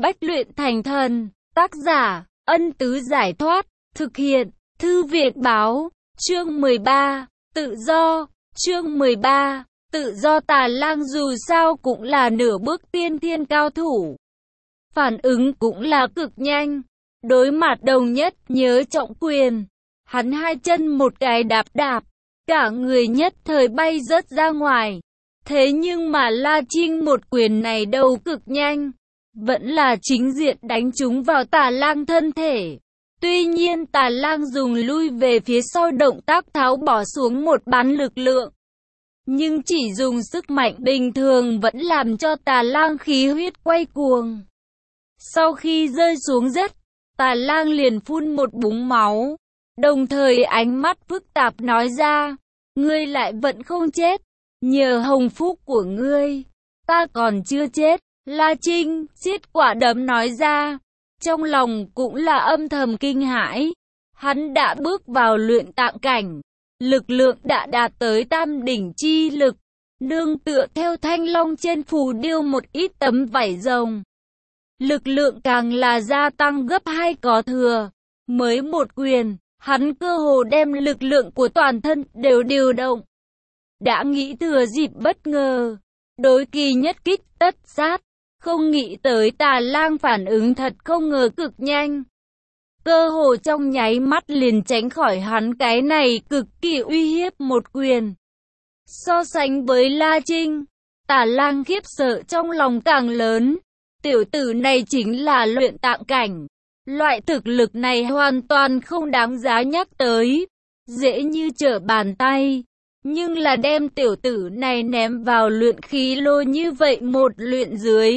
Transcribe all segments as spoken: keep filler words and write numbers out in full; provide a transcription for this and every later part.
bách luyện thành thần. Tác giả, Ân Tứ Giải Thoát. Thực hiện, Thư Viện Báo. Chương mười ba, Tự do. Chương mười ba, Tự do. Tà Lang dù sao cũng là nửa bước tiên thiên cao thủ. Phản ứng cũng là cực nhanh. Đối mặt Đồng Nhất Nhớ trọng quyền, hắn hai chân một cái đạp đạp, cả người nhất thời bay rớt ra ngoài. Thế nhưng mà La Trinh một quyền này đâu cực nhanh, vẫn là chính diện đánh trúng vào Tà Lang thân thể. Tuy nhiên Tà Lang dùng lui về phía sau động tác tháo bỏ xuống một bán lực lượng, nhưng chỉ dùng sức mạnh bình thường vẫn làm cho Tà Lang khí huyết quay cuồng. Sau khi rơi xuống đất, Tà Lang liền phun một búng máu, đồng thời ánh mắt phức tạp nói ra, ngươi lại vẫn không chết, nhờ hồng phúc của ngươi, ta còn chưa chết. La Trinh siết quả đấm nói ra, trong lòng cũng là âm thầm kinh hãi. Hắn đã bước vào luyện tạng cảnh, lực lượng đã đạt tới tam đỉnh chi lực, nương tựa theo thanh long trên phù điêu một ít tấm vảy rồng, lực lượng càng là gia tăng gấp hai có thừa. Mới một quyền, hắn cơ hồ đem lực lượng của toàn thân đều điều động. Đã nghĩ thừa dịp bất ngờ, đối kỳ nhất kích tất sát, không nghĩ tới Tà Lang phản ứng thật không ngờ cực nhanh. Cơ hồ trong nháy mắt liền tránh khỏi hắn cái này cực kỳ uy hiếp một quyền. So sánh với La Trinh, Tà Lang khiếp sợ trong lòng càng lớn. Tiểu tử này chính là luyện tạng cảnh. Loại thực lực này hoàn toàn không đáng giá nhắc tới, dễ như trở bàn tay. Nhưng là đem tiểu tử này ném vào luyện khí lô như vậy một luyện dưới,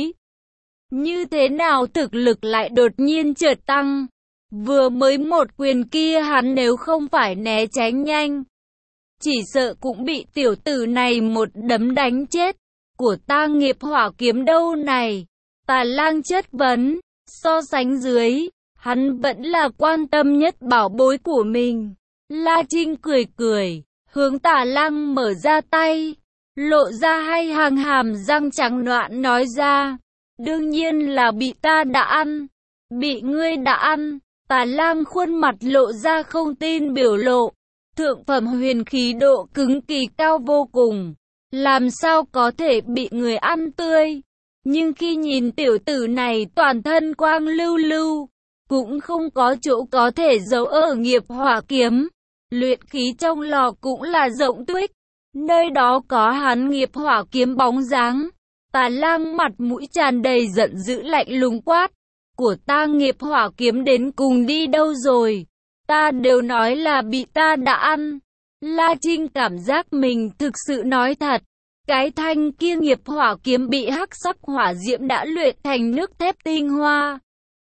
như thế nào thực lực lại đột nhiên chợt tăng. Vừa mới một quyền kia hắn nếu không phải né tránh nhanh, chỉ sợ cũng bị tiểu tử này một đấm đánh chết. Của ta nghiệp hỏa kiếm đâu này? Tà Lang chất vấn. So sánh dưới, hắn vẫn là quan tâm nhất bảo bối của mình. La Trinh cười cười, hướng Tà Lang mở ra tay, lộ ra hai hàng hàm răng trắng nõn nói ra, đương nhiên là bị ta đã ăn. Bị ngươi đã ăn? Tà Lang khuôn mặt lộ ra không tin biểu lộ. Thượng phẩm huyền khí độ cứng kỳ cao vô cùng, làm sao có thể bị người ăn tươi? Nhưng khi nhìn tiểu tử này toàn thân quang lưu lưu, cũng không có chỗ có thể giấu ở nghiệp hỏa kiếm. Luyện khí trong lò cũng là rộng tuếch, nơi đó có hắn nghiệp hỏa kiếm bóng dáng. Tà Lang mặt mũi tràn đầy giận dữ lạnh lùng quát, của ta nghiệp hỏa kiếm đến cùng đi đâu rồi? Ta đều nói là bị ta đã ăn. La Trinh cảm giác mình thực sự nói thật. Cái thanh kia nghiệp hỏa kiếm bị hắc sắc hỏa diễm đã luyện thành nước thép tinh hoa,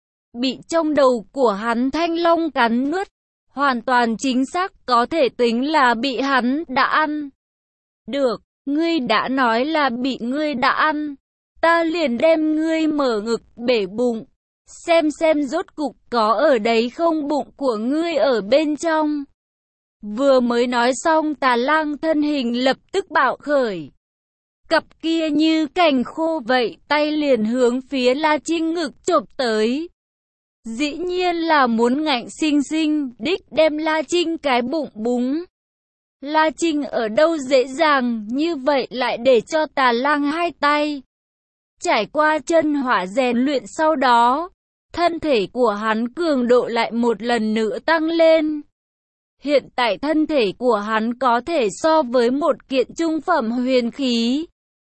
bị trong đầu của hắn thanh long cắn nuốt, hoàn toàn chính xác có thể tính là bị hắn đã ăn. Được, ngươi đã nói là bị ngươi đã ăn, ta liền đem ngươi mở ngực bể bụng, xem xem rốt cục có ở đấy không bụng của ngươi ở bên trong. Vừa mới nói xong Tà Lang thân hình lập tức bạo khởi. Cặp kia như cành khô vậy, tay liền hướng phía La Trinh ngực chộp tới. Dĩ nhiên là muốn ngạnh sinh sinh đích đem La Trinh cái bụng búng. La Trinh ở đâu dễ dàng như vậy lại để cho Tà Lang hai tay. Trải qua chân hỏa rèn luyện sau đó, thân thể của hắn cường độ lại một lần nữa tăng lên. Hiện tại thân thể của hắn có thể so với một kiện trung phẩm huyền khí.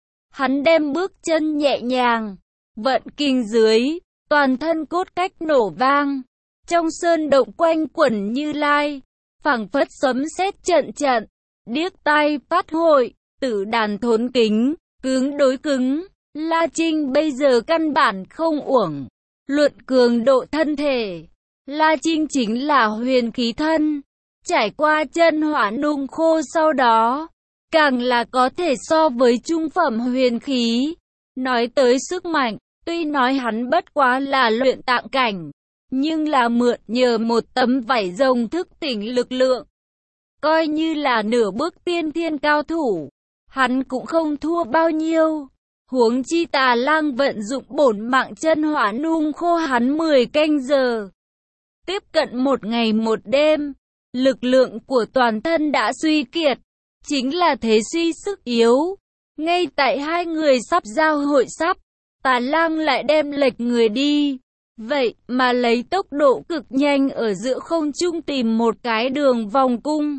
Hắn đem bước chân nhẹ nhàng, vận kinh dưới, toàn thân cốt cách nổ vang. Trong sơn động quanh quẩn Như Lai, phảng phất sấm sét trận trận, điếc tai phát hội, tử đàn thốn kính, cứng đối cứng. La Trinh bây giờ căn bản không uổng. Luận cường độ thân thể, La Trinh chính là huyền khí thân. Trải qua chân hỏa nung khô sau đó, càng là có thể so với trung phẩm huyền khí. Nói tới sức mạnh, tuy nói hắn bất quá là luyện tạng cảnh, nhưng là mượn nhờ một tấm vảy rồng thức tỉnh lực lượng. Coi như là nửa bước tiên thiên cao thủ, hắn cũng không thua bao nhiêu. Huống chi Tà Lang vận dụng bổn mạng chân hỏa nung khô hắn mười canh giờ. Tiếp cận một ngày một đêm, lực lượng của toàn thân đã suy kiệt, chính là thế suy sức yếu. Ngay tại hai người sắp giao hội sắp, Tà Lang lại đem lệch người đi. Vậy mà lấy tốc độ cực nhanh ở giữa không trung tìm một cái đường vòng cung.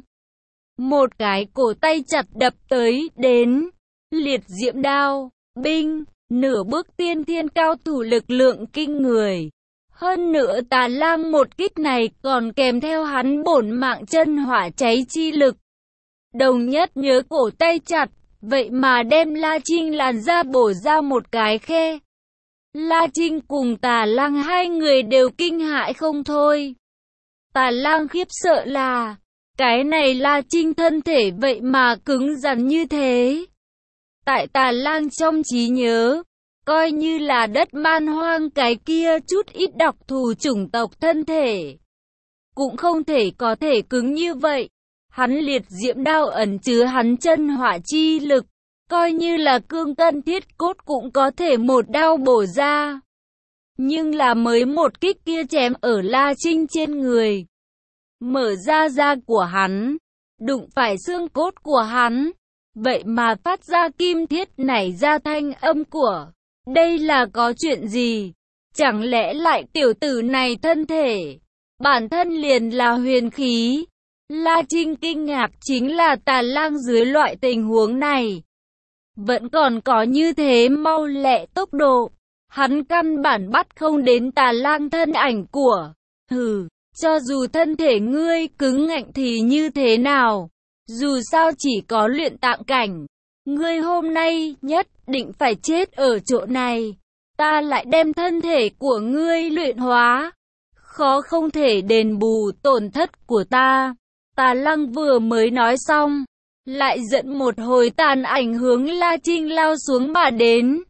Một cái cổ tay chặt đập tới đến. Liệt diễm đao, binh, nửa bước tiên thiên cao thủ lực lượng kinh người. Hơn nữa Tà Lang một kích này còn kèm theo hắn bổn mạng chân hỏa cháy chi lực. Đồng Nhất nhớ cổ tay chặt, vậy mà đem La Trinh làn ra bổ ra một cái khe. La Trinh cùng Tà Lang hai người đều kinh hãi không thôi. Tà Lang khiếp sợ là, cái này La Trinh thân thể vậy mà cứng rắn như thế. Tại Tà Lang trong trí nhớ, coi như là đất man hoang cái kia chút ít đặc thù chủng tộc thân thể, cũng không thể có thể cứng như vậy. Hắn liệt diễm đao ẩn chứa hắn chân hỏa chi lực, coi như là cương cân thiết cốt cũng có thể một đao bổ ra. Nhưng là mới một kích kia chém ở La Trinh trên người, mở ra da của hắn, đụng phải xương cốt của hắn, vậy mà phát ra kim thiết nảy ra thanh âm của. Đây là có chuyện gì? Chẳng lẽ lại tiểu tử này thân thể, bản thân liền là huyền khí? La Trinh kinh ngạc chính là Tà Lang dưới loại tình huống này vẫn còn có như thế mau lẹ tốc độ. Hắn căn bản bắt không đến Tà Lang thân ảnh của. Hừ, cho dù thân thể ngươi cứng ngạnh thì như thế nào? Dù sao chỉ có luyện tạng cảnh, ngươi hôm nay nhất định phải chết ở chỗ này. Ta lại đem thân thể của ngươi luyện hóa, khó không thể đền bù tổn thất của ta. Tà Lang vừa mới nói xong, lại dẫn một hồi tàn ảnh hướng La Trinh lao xuống mà đến.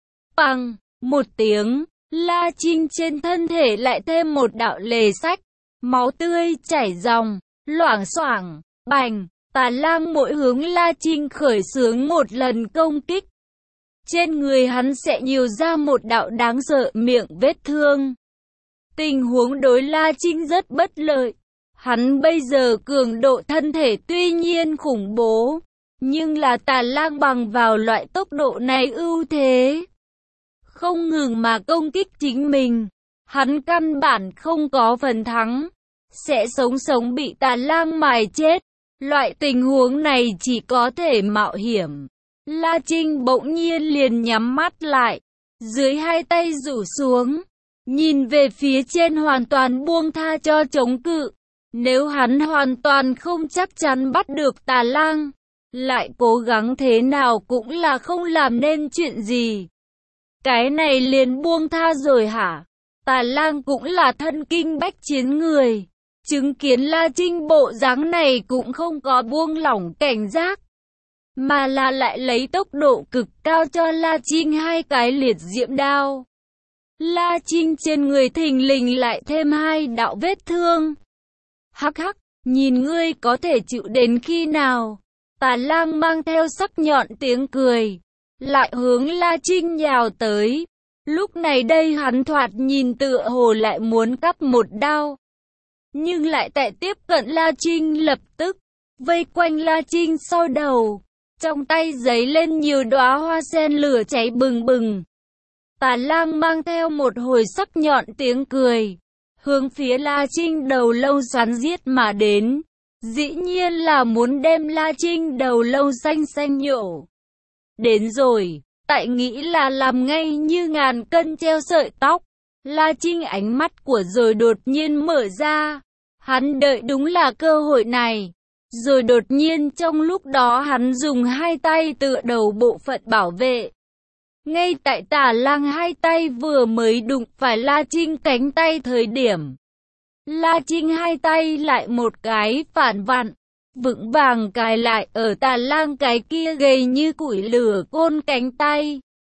Bằng một tiếng, La Trinh trên thân thể lại thêm một đạo lề sách, máu tươi chảy ròng, loảng xoảng, bành. Tà Lang mỗi hướng La Trinh khởi xướng một lần công kích, trên người hắn sẽ nhiều ra một đạo đáng sợ miệng vết thương. Tình huống đối La Trinh rất bất lợi. Hắn bây giờ cường độ thân thể tuy nhiên khủng bố, nhưng là Tà Lang bằng vào loại tốc độ này ưu thế, không ngừng mà công kích chính mình. Hắn căn bản không có phần thắng, sẽ sống sống bị Tà Lang mài chết. Loại tình huống này chỉ có thể mạo hiểm. La Trinh bỗng nhiên liền nhắm mắt lại, dưới hai tay rủ xuống, nhìn về phía trên hoàn toàn buông tha cho chống cự. Nếu hắn hoàn toàn không chắc chắn bắt được Tà Lang, lại cố gắng thế nào cũng là không làm nên chuyện gì. Cái này liền buông tha rồi hả? Tà Lang cũng là thân kinh bách chiến người, chứng kiến La Trinh bộ dáng này cũng không có buông lỏng cảnh giác, mà là lại lấy tốc độ cực cao cho La Trinh hai cái liệt diễm đao. La Trinh trên người thình lình lại thêm hai đạo vết thương. Hắc hắc, nhìn ngươi có thể chịu đến khi nào? Tà Lang mang theo sắc nhọn tiếng cười, lại hướng La Trinh nhào tới. Lúc này đây hắn thoạt nhìn tựa hồ lại muốn cắp một đao, nhưng lại tại tiếp cận La Trinh lập tức vây quanh La Trinh sau đầu, trong tay giấy lên nhiều đóa hoa sen lửa cháy bừng bừng. Tà Lang mang theo một hồi sắc nhọn tiếng cười, hướng phía La Trinh đầu lâu xoắn giết mà đến. Dĩ nhiên là muốn đem La Trinh đầu lâu xanh xanh nhổ. Đến rồi, tại nghĩ là làm ngay như ngàn cân treo sợi tóc. La Trinh ánh mắt của rồi đột nhiên mở ra. Hắn đợi đúng là cơ hội này. Rồi đột nhiên trong lúc đó hắn dùng hai tay tựa đầu bộ phận bảo vệ. Ngay tại Tà Lang hai tay vừa mới đụng phải La Trinh cánh tay thời điểm, La Trinh hai tay lại một cái phản vặn, vững vàng cài lại ở Tà Lang cái kia gầy như củi lửa côn cánh tay.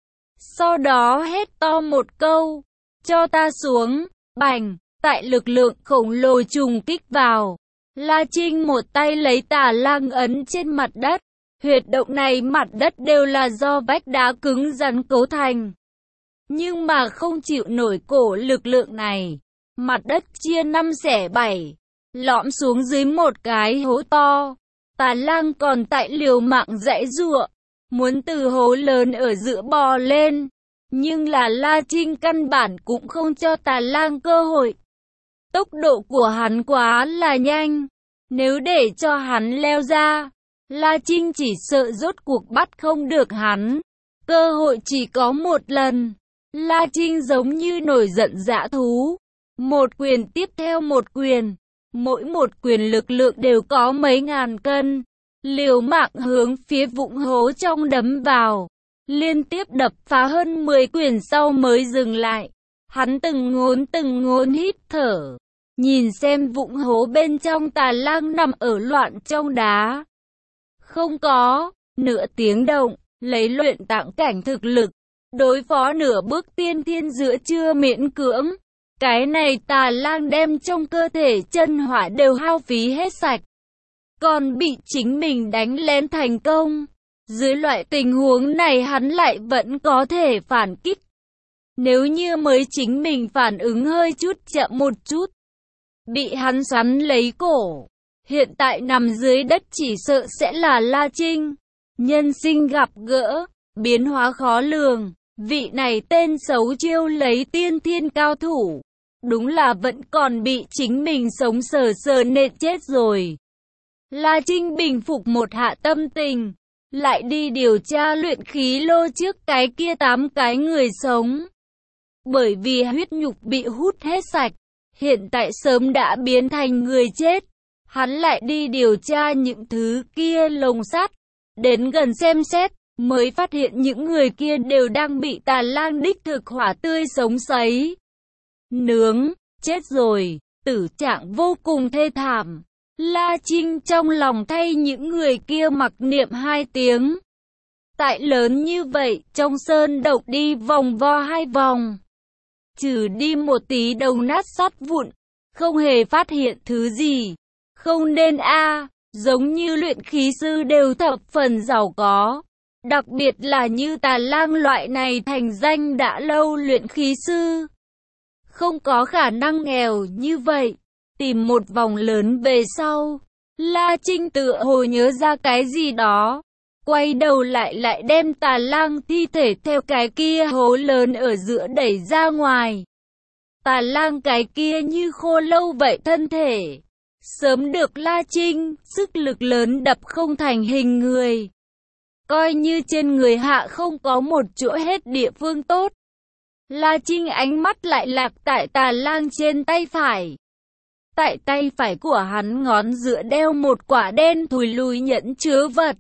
Sau đó hét to một câu, cho ta xuống, bành, tại lực lượng khổng lồ trùng kích vào. La Trinh một tay lấy Tà Lang ấn trên mặt đất, Huyệt động này mặt đất đều là do vách đá cứng rắn cấu thành. Nhưng mà không chịu nổi cổ lực lượng này. Mặt đất chia năm xẻ bảy, lõm xuống dưới một cái hố to. Tà Lang còn tại liều mạng giãy giụa, muốn từ hố lớn ở giữa bò lên. Nhưng là La Trinh căn bản cũng không cho Tà Lang cơ hội. Tốc độ của hắn quá là nhanh. Nếu để cho hắn leo ra, La Trinh chỉ sợ rốt cuộc bắt không được hắn. Cơ hội chỉ có một lần. La Trinh giống như nổi giận dã thú. Một quyền tiếp theo một quyền. Mỗi một quyền lực lượng đều có mấy ngàn cân. Liều mạng hướng phía vũng hố trong đấm vào. Liên tiếp đập phá hơn mười quyền sau mới dừng lại. Hắn từng ngốn từng ngốn hít thở. Nhìn xem vũng hố bên trong Tà Lang nằm ở loạn trong đá. Không có nửa tiếng động, lấy luyện tạng cảnh thực lực. Đối phó nửa bước tiên thiên giữa chưa miễn cưỡng. Cái này Tà Lang đem trong cơ thể chân hỏa đều hao phí hết sạch. Còn bị chính mình đánh lén thành công. Dưới loại tình huống này hắn lại vẫn có thể phản kích. Nếu như mới chính mình phản ứng hơi chút chậm một chút, bị hắn xoắn lấy cổ, hiện tại nằm dưới đất chỉ sợ sẽ là La Trinh. Nhân sinh gặp gỡ, biến hóa khó lường. Vị này tên xấu chiêu lấy tiên thiên cao thủ. Đúng là vẫn còn bị chính mình sống sờ sờ nện chết rồi. La Trinh bình phục một hạ tâm tình. Lại đi điều tra luyện khí lô trước cái kia tám cái người sống. Bởi vì huyết nhục bị hút hết sạch. Hiện tại sớm đã biến thành người chết. Hắn lại đi điều tra những thứ kia lồng sắt. Đến gần xem xét, mới phát hiện những người kia đều đang bị Tà Lang đích thực hỏa tươi sống sấy. Nướng, chết rồi, tử trạng vô cùng thê thảm. La Trinh trong lòng thay những người kia mặc niệm hai tiếng. Tại lớn như vậy, trong sơn động đi vòng vo hai vòng. Trừ đi một tí đồng nát sắt vụn, không hề phát hiện thứ gì. Không nên a à, giống như luyện khí sư đều thập phần giàu có. Đặc biệt là như Tà Lang loại này thành danh đã lâu luyện khí sư. Không có khả năng nghèo như vậy. Tìm một vòng lớn về sau, La Trinh tựa hồ nhớ ra cái gì đó. Quay đầu lại lại đem Tà Lang thi thể theo cái kia hố lớn ở giữa đẩy ra ngoài. Tà Lang cái kia như khô lâu vậy thân thể. Sớm được La Trinh, sức lực lớn đập không thành hình người. Coi như trên người hạ không có một chỗ hết địa phương tốt. La Trinh ánh mắt lại lạc tại Tà Lang trên tay phải. Tại tay phải của hắn ngón giữa đeo một quả đen thùi lùi nhẫn chứa vật.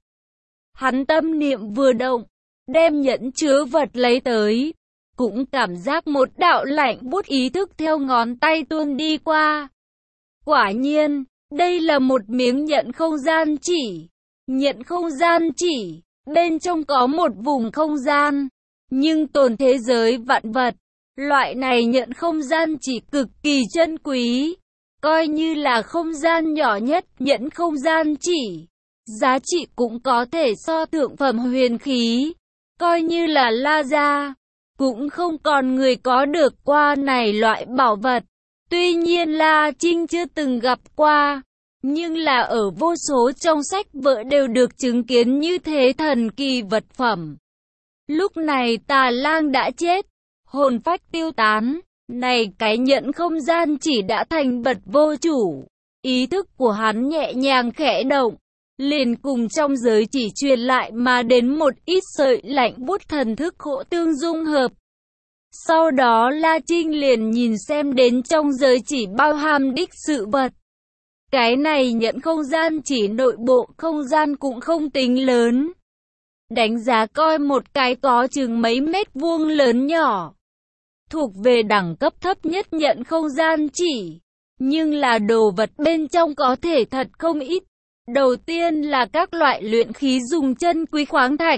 Hắn tâm niệm vừa động, đem nhẫn chứa vật lấy tới. Cũng cảm giác một đạo lạnh buốt ý thức theo ngón tay tuôn đi qua. Quả nhiên, đây là một miếng nhẫn không gian chỉ. Nhẫn không gian chỉ, bên trong có một vùng không gian. Nhưng tồn thế giới vạn vật. Loại này nhẫn không gian chỉ cực kỳ chân quý. Coi như là không gian nhỏ nhất nhẫn không gian chỉ. Giá trị cũng có thể so thượng phẩm huyền khí. Coi như là La gia, cũng không còn người có được qua này loại bảo vật. Tuy nhiên La Trinh chưa từng gặp qua. Nhưng là ở vô số trong sách vở đều được chứng kiến như thế thần kỳ vật phẩm. Lúc này Tà Lang đã chết. Hồn phách tiêu tán. Này cái nhẫn không gian chỉ đã thành vật vô chủ. Ý thức của hắn nhẹ nhàng khẽ động. Liền cùng trong giới chỉ truyền lại mà đến một ít sợi lạnh buốt thần thức hỗ tương dung hợp. Sau đó La Trinh liền nhìn xem đến trong giới chỉ bao hàm đích sự vật. Cái này nhẫn không gian chỉ nội bộ không gian cũng không tính lớn. Đánh giá coi một cái có chừng mấy mét vuông lớn nhỏ. Thuộc về đẳng cấp thấp nhất nhận không gian chỉ. Nhưng là đồ vật bên trong có thể thật không ít. Đầu tiên là các loại luyện khí dùng chân quý khoáng thạch.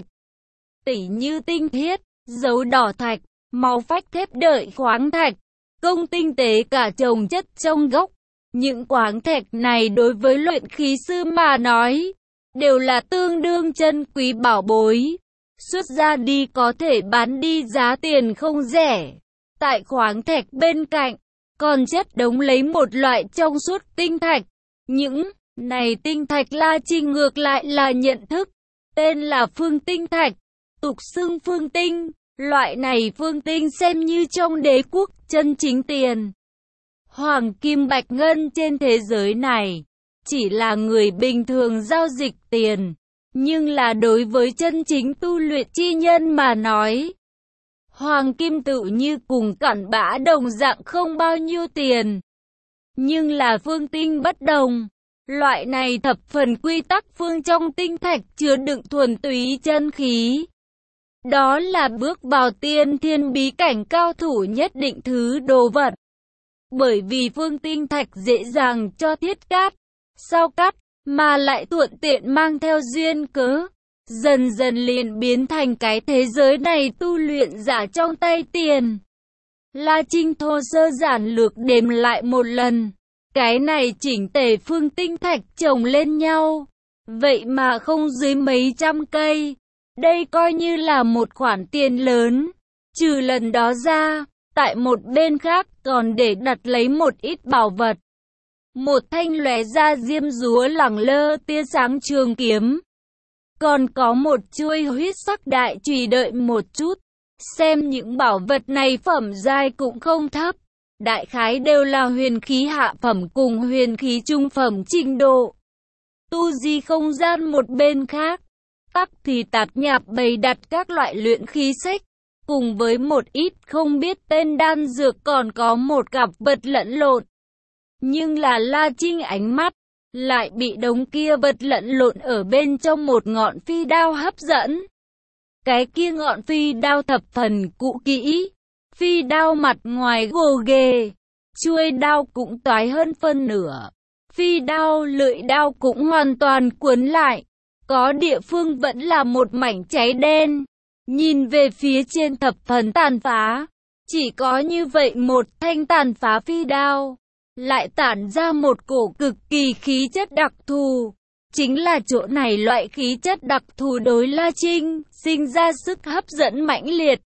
Tỉ như tinh thiết, dấu đỏ thạch, màu phách thép đợi khoáng thạch. Công tinh tế cả chồng chất trong gốc. Những khoáng thạch này đối với luyện khí sư mà nói, đều là tương đương chân quý bảo bối. Xuất ra đi có thể bán đi giá tiền không rẻ. Tại khoáng thạch bên cạnh, còn chất đống lấy một loại trong suốt tinh thạch. Những này tinh thạch La Trinh ngược lại là nhận thức, tên là phương tinh thạch, tục xưng phương tinh. Loại này phương tinh xem như trong đế quốc chân chính tiền. Hoàng kim bạch ngân trên thế giới này, chỉ là người bình thường giao dịch tiền. Nhưng là đối với chân chính tu luyện chi nhân mà nói, hoàng kim tự như cùng cặn bã đồng dạng không bao nhiêu tiền. Nhưng là phương tinh bất đồng. Loại này thập phần quy tắc phương trong tinh thạch chứa đựng thuần túy chân khí. Đó là bước vào tiên thiên bí cảnh cao thủ nhất định thứ đồ vật. Bởi vì phương tinh thạch dễ dàng cho thiết cát, sao cắt, mà lại thuận tiện mang theo duyên cớ. Dần dần liền biến thành cái thế giới này tu luyện giả trong tay tiền. La Trinh thô sơ giản lược đếm lại một lần. Cái này chỉnh tề phương tinh thạch chồng lên nhau. Vậy mà không dưới mấy trăm cây. Đây coi như là một khoản tiền lớn. Trừ lần đó ra, tại một bên khác còn để đặt lấy một ít bảo vật. Một thanh lóe ra diêm dúa lẳng lơ tia sáng trường kiếm. Còn có một chuôi huyết sắc đại chùy đợi một chút. Xem những bảo vật này phẩm giai cũng không thấp. Đại khái đều là huyền khí hạ phẩm cùng huyền khí trung phẩm trình độ. Tu di không gian một bên khác, tắc thì tạp nhạp bày đặt các loại luyện khí sách, cùng với một ít không biết tên đan dược, còn có một cặp vật lẫn lộn. Nhưng là La Trinh ánh mắt lại bị đống kia vật lẫn lộn ở bên trong một ngọn phi đao hấp dẫn. Cái kia ngọn phi đao thập phần cũ kỹ, phi đao mặt ngoài gồ ghề, chuôi đao cũng toái hơn phân nửa. Phi đao lưỡi đao cũng hoàn toàn cuốn lại, có địa phương vẫn là một mảnh cháy đen. Nhìn về phía trên thập phần tàn phá, chỉ có như vậy một thanh tàn phá phi đao, lại tản ra một cổ cực kỳ khí chất đặc thù. Chính là chỗ này loại khí chất đặc thù đối La Trinh sinh ra sức hấp dẫn mãnh liệt.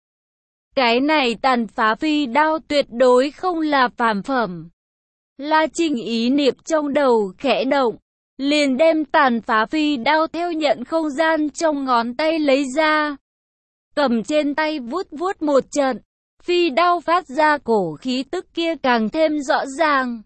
Cái này tàn phá phi đao tuyệt đối không là phàm phẩm. La Trinh ý niệm trong đầu khẽ động, liền đem tàn phá phi đao theo nhận không gian trong ngón tay lấy ra. Cầm trên tay vuốt vuốt một trận, phi đao phát ra cổ khí tức kia càng thêm rõ ràng.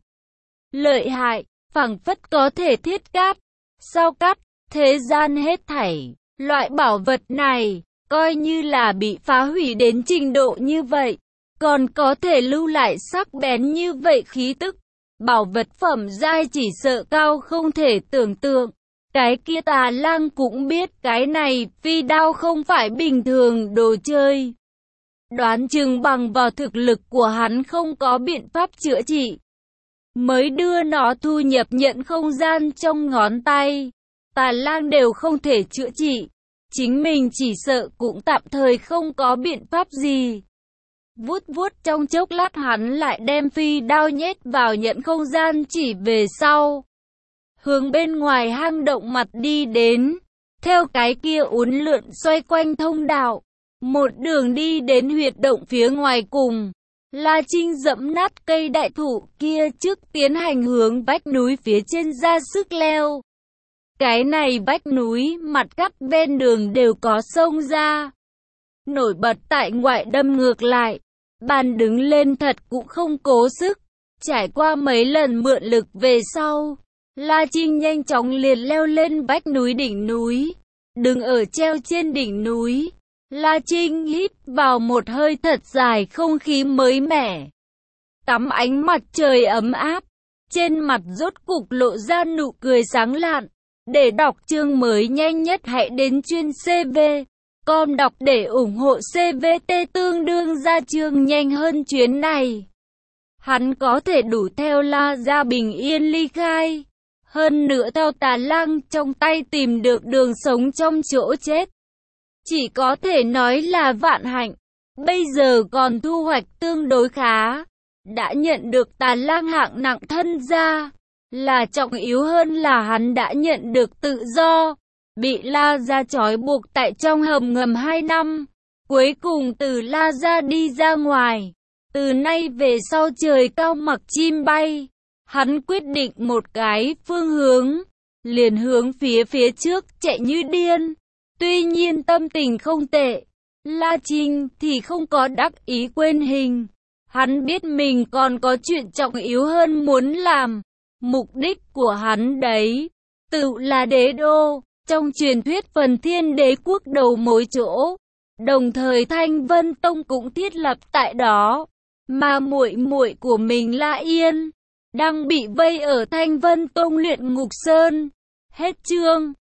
Lợi hại, phảng phất có thể thiết cát, sao cắt, thế gian hết thảy. Loại bảo vật này, coi như là bị phá hủy đến trình độ như vậy, còn có thể lưu lại sắc bén như vậy khí tức. Bảo vật phẩm giai chỉ sợ cao không thể tưởng tượng. Cái kia Tà Lang cũng biết cái này phi đao không phải bình thường đồ chơi. Đoán chừng bằng vào thực lực của hắn không có biện pháp chữa trị, mới đưa nó thu nhập nhận không gian trong ngón tay. Tà Lang đều không thể chữa trị, chính mình chỉ sợ cũng tạm thời không có biện pháp gì. Vuốt vuốt trong chốc lát hắn lại đem phi đao nhét vào nhận không gian chỉ về sau. Hướng bên ngoài hang động mặt đi đến, theo cái kia uốn lượn xoay quanh thông đạo. Một đường đi đến huyệt động phía ngoài cùng. La Trinh dẫm nát cây đại thụ kia trước tiến hành hướng vách núi phía trên ra sức leo. Cái này vách núi mặt cắt bên đường đều có sông ra. Nổi bật tại ngoại đâm ngược lại. Bàn đứng lên thật cũng không cố sức. Trải qua mấy lần mượn lực về sau, La Trinh nhanh chóng liền leo lên vách núi đỉnh núi. Đứng ở treo trên đỉnh núi, La Trinh hít vào một hơi thật dài không khí mới mẻ. Tắm ánh mặt trời ấm áp, trên mặt rốt cục lộ ra nụ cười sáng lạn. Để đọc chương mới nhanh nhất hãy đến chuyên xê vê. Com đọc để ủng hộ xê vê tê tương đương ra chương nhanh hơn chuyến này. Hắn có thể đủ theo La ra bình yên ly khai. Hơn nữa theo Tà Lang trong tay tìm được đường sống trong chỗ chết. Chỉ có thể nói là vạn hạnh. Bây giờ còn thu hoạch tương đối khá. Đã nhận được Tà Lang hạng nặng thân gia. Là trọng yếu hơn là hắn đã nhận được tự do. bị La Gia trói buộc tại trong hầm ngầm hai năm. Cuối cùng từ La Gia đi ra ngoài. Từ nay về sau trời cao mặc chim bay. Hắn quyết định một cái phương hướng, liền hướng phía phía trước chạy như điên. Tuy nhiên tâm tình không tệ, La Trinh thì không có đắc ý quên hình. Hắn biết mình còn có chuyện trọng yếu hơn muốn làm. Mục đích của hắn đấy, tự là đế đô, trong truyền thuyết phần thiên đế quốc đầu mối chỗ. Đồng thời Thanh Vân Tông cũng thiết lập tại đó. Mà muội muội của mình La Yên đang bị vây ở Thanh Vân Tông Luyện Ngục Sơn. Hết chương.